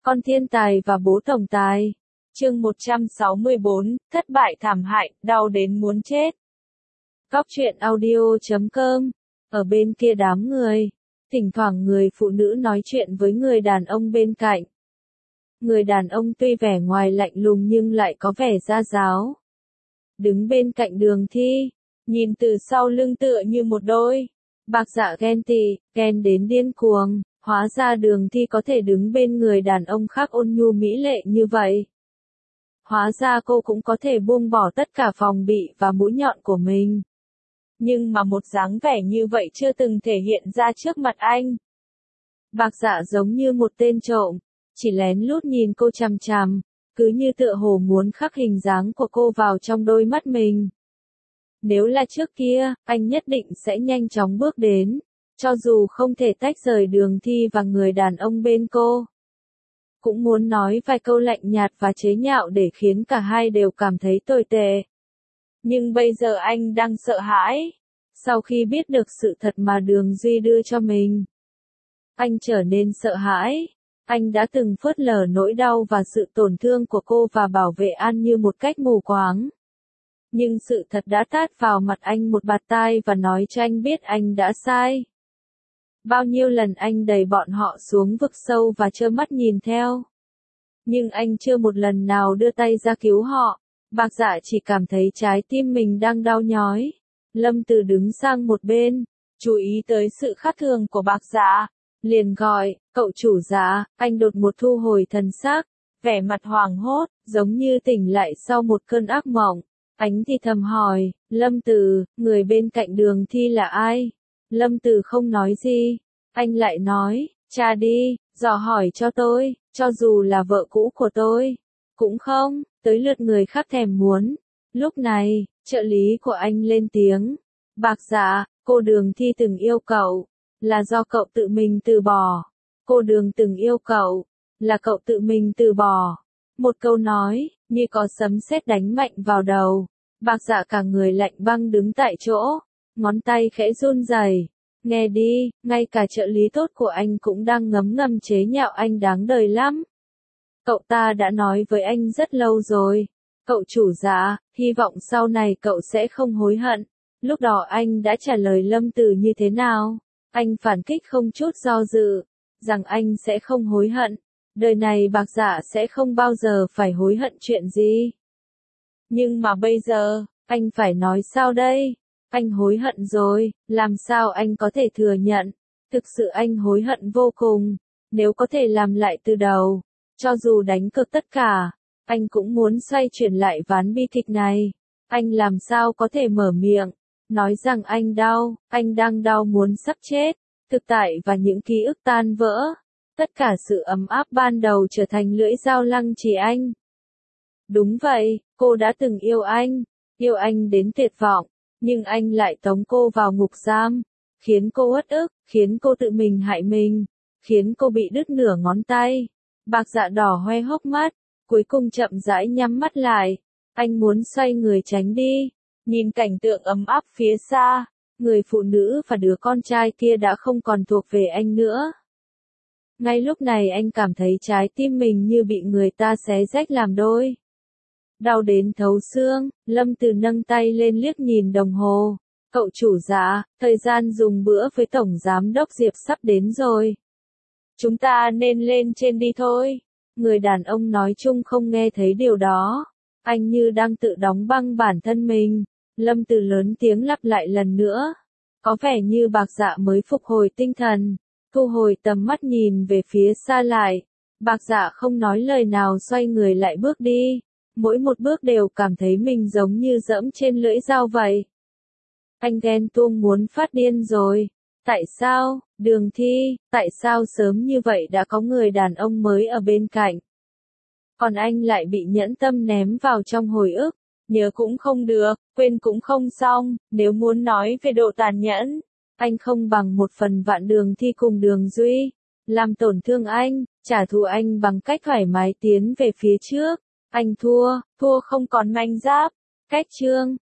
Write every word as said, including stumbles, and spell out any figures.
Con thiên tài và bố tổng tài. Chương một trăm sáu mươi bốn, thất bại thảm hại, đau đến muốn chết. Góc truyện audio chấm com. Ở bên kia đám người, thỉnh thoảng người phụ nữ nói chuyện với người đàn ông bên cạnh. Người đàn ông tuy vẻ ngoài lạnh lùng nhưng lại có vẻ ra giáo. Đứng bên cạnh Đường Thi, nhìn từ sau lưng tựa như một đôi bạc dạ ghen tị, ghen đến điên cuồng. Hóa ra Đường Thi có thể đứng bên người đàn ông khác ôn nhu mỹ lệ như vậy. Hóa ra cô cũng có thể buông bỏ tất cả phòng bị và mũi nhọn của mình. Nhưng mà một dáng vẻ như vậy chưa từng thể hiện ra trước mặt anh. Bạc dạ giống như một tên trộm, chỉ lén lút nhìn cô chằm chằm, cứ như tựa hồ muốn khắc hình dáng của cô vào trong đôi mắt mình. Nếu là trước kia, anh nhất định sẽ nhanh chóng bước đến, cho dù không thể tách rời Đường Thi và người đàn ông bên cô. Cũng muốn nói vài câu lạnh nhạt và chế nhạo để khiến cả hai đều cảm thấy tồi tệ. Nhưng bây giờ anh đang sợ hãi, sau khi biết được sự thật mà Đường Duy đưa cho mình. Anh trở nên sợ hãi, anh đã từng phớt lờ nỗi đau và sự tổn thương của cô và bảo vệ An như một cách mù quáng. Nhưng sự thật đã tát vào mặt anh một bạt tai và nói cho anh biết anh đã sai. Bao nhiêu lần anh đẩy bọn họ xuống vực sâu và trơ mắt nhìn theo. Nhưng anh chưa một lần nào đưa tay ra cứu họ. Bạc dạ chỉ cảm thấy trái tim mình đang đau nhói. Lâm Từ đứng sang một bên, chú ý tới sự khác thường của bạc dạ. Liền gọi, cậu chủ dạ, anh đột một thu hồi thần xác, vẻ mặt hoảng hốt, giống như tỉnh lại sau một cơn ác mộng. Anh thì thầm hỏi, Lâm Từ, người bên cạnh Đường Thi là ai? Lâm Từ không nói gì, anh lại nói, cha đi, dò hỏi cho tôi, cho dù là vợ cũ của tôi, cũng không, tới lượt người khác thèm muốn. Lúc này, trợ lý của anh lên tiếng, bạc dạ, cô Đường Thi từng yêu cậu, là do cậu tự mình từ bỏ. Cô Đường từng yêu cậu, là cậu tự mình từ bỏ. Một câu nói, như có sấm sét đánh mạnh vào đầu. Bạc dạ cả người lạnh băng đứng tại chỗ, ngón tay khẽ run rẩy. Nghe đi, ngay cả trợ lý tốt của anh cũng đang ngấm ngầm chế nhạo anh đáng đời lắm. Cậu ta đã nói với anh rất lâu rồi. Cậu chủ dạ, hy vọng sau này cậu sẽ không hối hận. Lúc đó anh đã trả lời Lâm Từ như thế nào? Anh phản kích không chút do dự, rằng anh sẽ không hối hận. Đời này bạc dạ sẽ không bao giờ phải hối hận chuyện gì. Nhưng mà bây giờ, anh phải nói sao đây? Anh hối hận rồi, làm sao anh có thể thừa nhận? Thực sự anh hối hận vô cùng. Nếu có thể làm lại từ đầu, cho dù đánh cược tất cả, anh cũng muốn xoay chuyển lại ván bi kịch này. Anh làm sao có thể mở miệng, nói rằng anh đau, anh đang đau muốn sắp chết. Thực tại và những ký ức tan vỡ. Tất cả sự ấm áp ban đầu trở thành lưỡi dao lăng trì anh. Đúng vậy, cô đã từng yêu anh, yêu anh đến tuyệt vọng, nhưng anh lại tống cô vào ngục giam, khiến cô uất ức, khiến cô tự mình hại mình, khiến cô bị đứt nửa ngón tay. Bạc dạ đỏ hoe hốc mắt, cuối cùng chậm rãi nhắm mắt lại. Anh muốn xoay người tránh đi, nhìn cảnh tượng ấm áp phía xa, người phụ nữ và đứa con trai kia đã không còn thuộc về anh nữa. Ngay lúc này anh cảm thấy trái tim mình như bị người ta xé rách làm đôi. Đau đến thấu xương, Lâm Từ nâng tay lên liếc nhìn đồng hồ. Cậu chủ dạ, thời gian dùng bữa với Tổng Giám đốc Diệp sắp đến rồi. Chúng ta nên lên trên đi thôi. Người đàn ông nói chung không nghe thấy điều đó. Anh như đang tự đóng băng bản thân mình. Lâm Từ lớn tiếng lặp lại lần nữa. Có vẻ như bạc dạ mới phục hồi tinh thần. Thu hồi tầm mắt nhìn về phía xa lại. Bạc dạ không nói lời nào xoay người lại bước đi. Mỗi một bước đều cảm thấy mình giống như dẫm trên lưỡi dao vậy. Anh ghen tuông muốn phát điên rồi. Tại sao, Đường Thi, tại sao sớm như vậy đã có người đàn ông mới ở bên cạnh? Còn anh lại bị nhẫn tâm ném vào trong hồi ức. Nhớ cũng không được, quên cũng không xong, nếu muốn nói về độ tàn nhẫn. Anh không bằng một phần vạn Đường Thi cùng Đường Duy. Làm tổn thương anh, trả thù anh bằng cách thoải mái tiến về phía trước. Anh thua, thua không còn manh giáp. Cách chương.